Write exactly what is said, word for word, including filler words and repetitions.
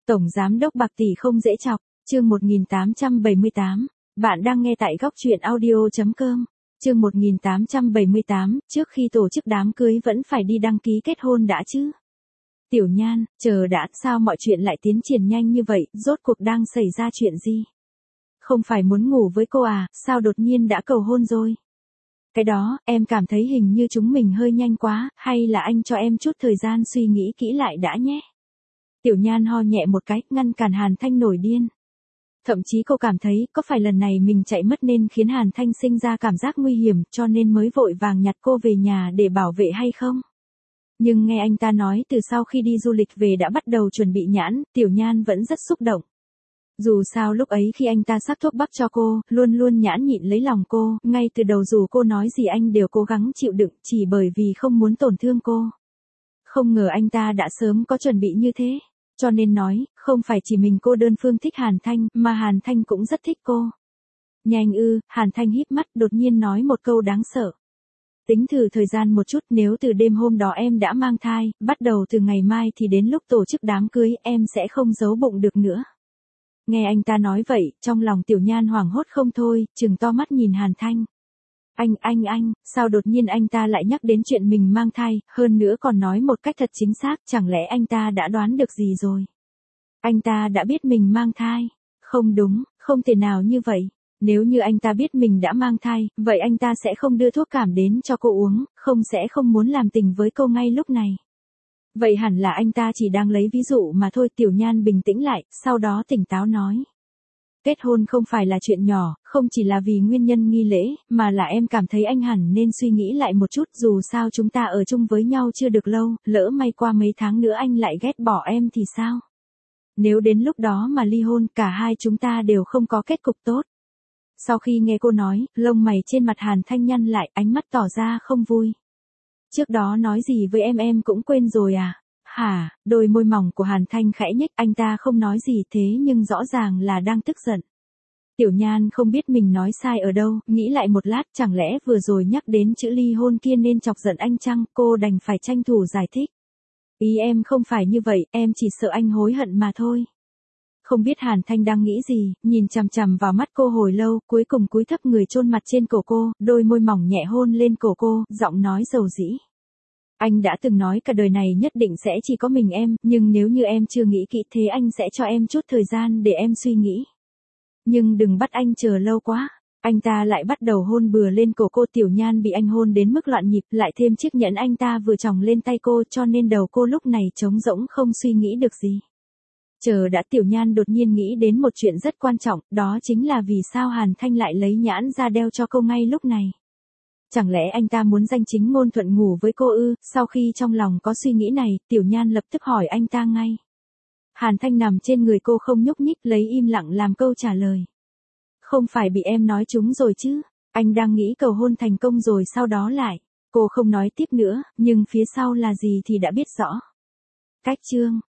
Tổng giám đốc Bạc Tỷ không dễ chọc, chương một nghìn tám trăm bảy mươi tám. Bạn đang nghe tại góc truyện audio chấm com. Chương một nghìn tám trăm bảy mươi tám, trước khi tổ chức đám cưới vẫn phải đi đăng ký kết hôn đã chứ. Tiểu Nhan, chờ đã, sao mọi chuyện lại tiến triển nhanh như vậy, rốt cuộc đang xảy ra chuyện gì? Không phải muốn ngủ với cô à, sao đột nhiên đã cầu hôn rồi? Cái đó, em cảm thấy hình như chúng mình hơi nhanh quá, hay là anh cho em chút thời gian suy nghĩ kỹ lại đã nhé. Tiểu Nhan ho nhẹ một cái, ngăn cản Hàn Thanh nổi điên. Thậm chí cô cảm thấy, có phải lần này mình chạy mất nên khiến Hàn Thanh sinh ra cảm giác nguy hiểm, cho nên mới vội vàng nhặt cô về nhà để bảo vệ hay không? Nhưng nghe anh ta nói từ sau khi đi du lịch về đã bắt đầu chuẩn bị nhãn, Tiểu Nhan vẫn rất xúc động. Dù sao lúc ấy khi anh ta sắc thuốc bắc cho cô, luôn luôn nhãn nhịn lấy lòng cô, ngay từ đầu dù cô nói gì anh đều cố gắng chịu đựng, chỉ bởi vì không muốn tổn thương cô. Không ngờ anh ta đã sớm có chuẩn bị như thế. Cho nên nói, không phải chỉ mình cô đơn phương thích Hàn Thanh, mà Hàn Thanh cũng rất thích cô. Nhanh ư, Hàn Thanh híp mắt đột nhiên nói một câu đáng sợ. Tính thử thời gian một chút, nếu từ đêm hôm đó em đã mang thai, bắt đầu từ ngày mai thì đến lúc tổ chức đám cưới em sẽ không giấu bụng được nữa. Nghe anh ta nói vậy, trong lòng Tiểu Nhan hoảng hốt không thôi, trừng to mắt nhìn Hàn Thanh. Anh, anh, anh, sao đột nhiên anh ta lại nhắc đến chuyện mình mang thai, hơn nữa còn nói một cách thật chính xác, chẳng lẽ anh ta đã đoán được gì rồi? Anh ta đã biết mình mang thai. Không đúng, không thể nào như vậy. Nếu như anh ta biết mình đã mang thai, vậy anh ta sẽ không đưa thuốc cảm đến cho cô uống, không sẽ không muốn làm tình với cô ngay lúc này. Vậy hẳn là anh ta chỉ đang lấy ví dụ mà thôi. Tiểu Nhan bình tĩnh lại, sau đó tỉnh táo nói. Kết hôn không phải là chuyện nhỏ, không chỉ là vì nguyên nhân nghi lễ, mà là em cảm thấy anh hẳn nên suy nghĩ lại một chút, dù sao chúng ta ở chung với nhau chưa được lâu, lỡ may qua mấy tháng nữa anh lại ghét bỏ em thì sao? Nếu đến lúc đó mà ly hôn, cả hai chúng ta đều không có kết cục tốt. Sau khi nghe cô nói, lông mày trên mặt Hàn Thanh nhăn lại, ánh mắt tỏ ra không vui. Trước đó nói gì với em em cũng quên rồi à? Hả, đôi môi mỏng của Hàn Thanh khẽ nhếch, anh ta không nói gì thế nhưng rõ ràng là đang tức giận. Tiểu Nhan không biết mình nói sai ở đâu, nghĩ lại một lát, chẳng lẽ vừa rồi nhắc đến chữ ly hôn kia nên chọc giận anh chăng, cô đành phải tranh thủ giải thích. Ý em không phải như vậy, em chỉ sợ anh hối hận mà thôi. Không biết Hàn Thanh đang nghĩ gì, nhìn chằm chằm vào mắt cô hồi lâu, cuối cùng cúi thấp người chôn mặt trên cổ cô, đôi môi mỏng nhẹ hôn lên cổ cô, giọng nói dầu dĩ. Anh đã từng nói cả đời này nhất định sẽ chỉ có mình em, nhưng nếu như em chưa nghĩ kỹ thế anh sẽ cho em chút thời gian để em suy nghĩ. Nhưng đừng bắt anh chờ lâu quá. Anh ta lại bắt đầu hôn bừa lên cổ cô. Tiểu Nhan bị anh hôn đến mức loạn nhịp, lại thêm chiếc nhẫn anh ta vừa chòng lên tay cô, cho nên đầu cô lúc này trống rỗng không suy nghĩ được gì. Chờ đã, Tiểu Nhan đột nhiên nghĩ đến một chuyện rất quan trọng, đó chính là vì sao Hàn Thanh lại lấy nhãn ra đeo cho cô ngay lúc này. Chẳng lẽ anh ta muốn danh chính ngôn thuận ngủ với cô ư? Sau khi trong lòng có suy nghĩ này, Tiểu Nhan lập tức hỏi anh ta ngay. Hàn Thanh nằm trên người cô không nhúc nhích, lấy im lặng làm câu trả lời. Không phải bị em nói trúng rồi chứ? Anh đang nghĩ cầu hôn thành công rồi sau đó lại. Cô không nói tiếp nữa, nhưng phía sau là gì thì đã biết rõ. Cách chương